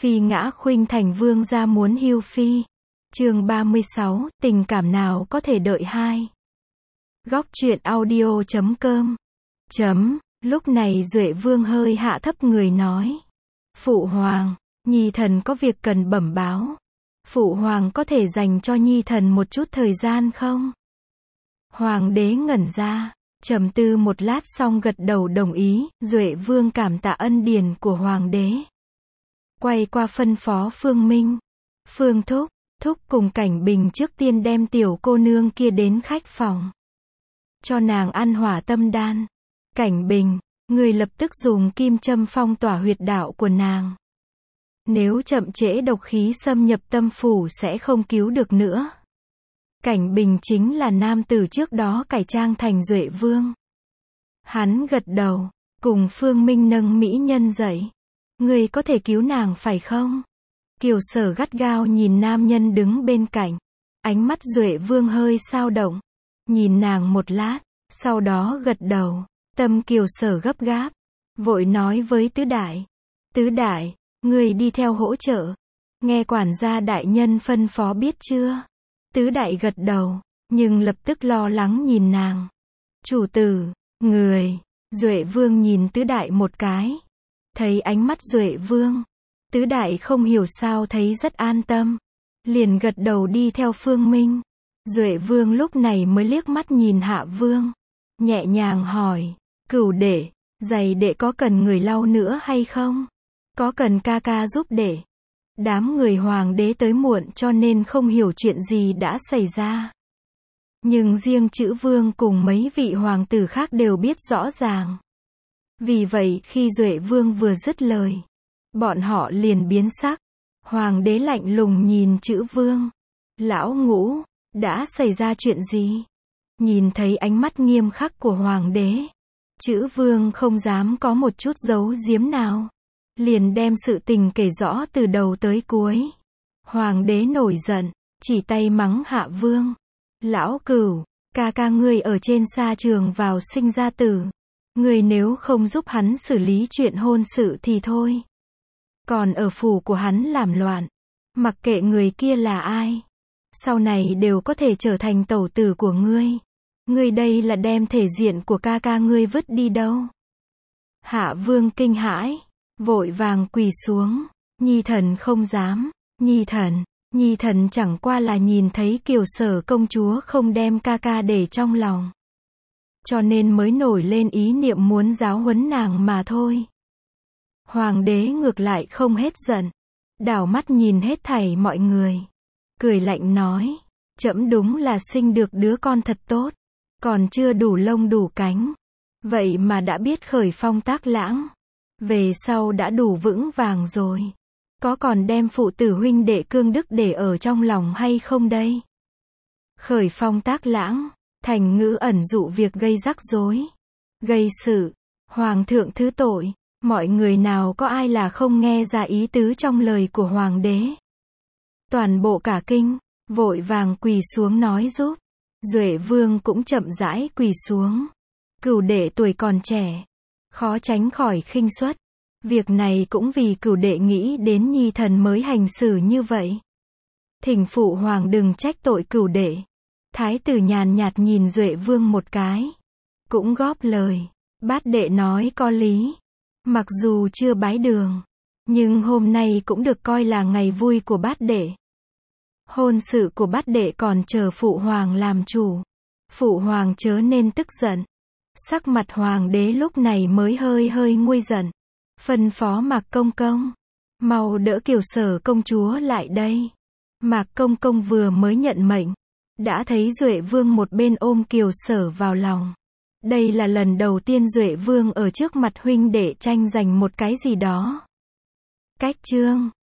Phi ngã khuynh thành vương gia muốn hưu phi. Chương 36, tình cảm nào có thể đợi hai. Góc truyện audio.com. Lúc này Duệ Vương hơi hạ thấp người nói. Phụ hoàng, nhi thần có việc cần bẩm báo. Phụ hoàng có thể dành cho nhi thần một chút thời gian không? Hoàng đế ngẩn ra, trầm tư một lát xong gật đầu đồng ý. Duệ Vương cảm tạ ân điển của hoàng đế. Quay qua phân phó Phương Minh. Phương Thúc cùng Cảnh Bình trước tiên đem tiểu cô nương kia đến khách phòng. Cho nàng ăn hỏa tâm đan. Cảnh Bình, người lập tức dùng kim châm phong tỏa huyệt đạo của nàng. Nếu chậm trễ độc khí xâm nhập tâm phủ sẽ không cứu được nữa. Cảnh Bình chính là nam tử trước đó cải trang thành Duệ Vương. Hắn gật đầu, cùng Phương Minh nâng mỹ nhân dậy. Người có thể cứu nàng phải không? Kiều Sở gắt gao nhìn nam nhân đứng bên cạnh. Ánh mắt Duệ Vương hơi dao động. Nhìn nàng một lát, sau đó gật đầu. Tâm Kiều Sở gấp gáp. Vội nói với Tứ Đại. Tứ Đại, người đi theo hỗ trợ. Nghe quản gia đại nhân phân phó biết chưa? Tứ Đại gật đầu, nhưng lập tức lo lắng nhìn nàng. Chủ tử, người. Duệ Vương nhìn Tứ Đại một cái. Thấy ánh mắt Duệ Vương, Tứ Đại không hiểu sao thấy rất an tâm. Liền gật đầu đi theo Phương Minh. Duệ Vương lúc này mới liếc mắt nhìn Hạ Vương. Nhẹ nhàng hỏi, Cửu đệ, giày đệ có cần người lau nữa hay không? Có cần ca ca giúp đệ? Đám người hoàng đế tới muộn cho nên không hiểu chuyện gì đã xảy ra. Nhưng riêng Chữ Vương cùng mấy vị hoàng tử khác đều biết rõ ràng. Vì vậy khi Duệ Vương vừa dứt lời, bọn họ liền biến sắc. Hoàng đế lạnh lùng nhìn Chữ Vương. Lão Ngũ, đã xảy ra chuyện gì? Nhìn thấy ánh mắt nghiêm khắc của hoàng đế, Chữ Vương không dám có một chút giấu giếm nào. Liền đem sự tình kể rõ từ đầu tới cuối. Hoàng đế nổi giận, chỉ tay mắng Hạ Vương. Lão Cửu, ca ca ngươi ở trên sa trường vào sinh ra tử. Ngươi nếu không giúp hắn xử lý chuyện hôn sự thì thôi. Còn ở phủ của hắn làm loạn. Mặc kệ người kia là ai. Sau này đều có thể trở thành tẩu tử của ngươi. Ngươi đây là đem thể diện của ca ca ngươi vứt đi đâu. Hạ Vương kinh hãi. Vội vàng quỳ xuống. Nhi thần không dám. Nhi thần chẳng qua là nhìn thấy Kiều Sở công chúa không đem ca ca để trong lòng. Cho nên mới nổi lên ý niệm muốn giáo huấn nàng mà thôi. Hoàng đế ngược lại không hết giận. Đảo mắt nhìn hết thảy mọi người. Cười lạnh nói. Trẫm đúng là sinh được đứa con thật tốt. Còn chưa đủ lông đủ cánh. Vậy mà đã biết khởi phong Tác Lãng. Về sau đã đủ vững vàng rồi. Có còn đem phụ tử huynh đệ cương đức để ở trong lòng hay không đây? Khởi phong Tác Lãng. Thành ngữ ẩn dụ việc gây rắc rối. Gây sự. Hoàng thượng thứ tội. Mọi người nào có ai là không nghe ra ý tứ trong lời của hoàng đế. Toàn bộ cả kinh. Vội vàng quỳ xuống nói giúp. Duệ Vương cũng chậm rãi quỳ xuống. Cửu đệ tuổi còn trẻ. Khó tránh khỏi khinh suất. Việc này cũng vì cửu đệ nghĩ đến nhi thần mới hành xử như vậy. Thỉnh phụ hoàng đừng trách tội cửu đệ. Thái tử nhàn nhạt nhìn Duệ Vương một cái. Cũng góp lời. Bát đệ nói có lý. Mặc dù chưa bái đường. Nhưng hôm nay cũng được coi là ngày vui của bát đệ. Hôn sự của bát đệ còn chờ phụ hoàng làm chủ. Phụ hoàng chớ nên tức giận. Sắc mặt hoàng đế lúc này mới hơi nguôi giận. Phân phó Mạc Công Công. Mau đỡ Kiều Sở công chúa lại đây. Mạc Công Công vừa mới nhận mệnh. Đã thấy Duệ Vương một bên ôm Kiều Sở vào lòng. Đây là lần đầu tiên Duệ Vương ở trước mặt huynh đệ tranh giành một cái gì đó. Cách chương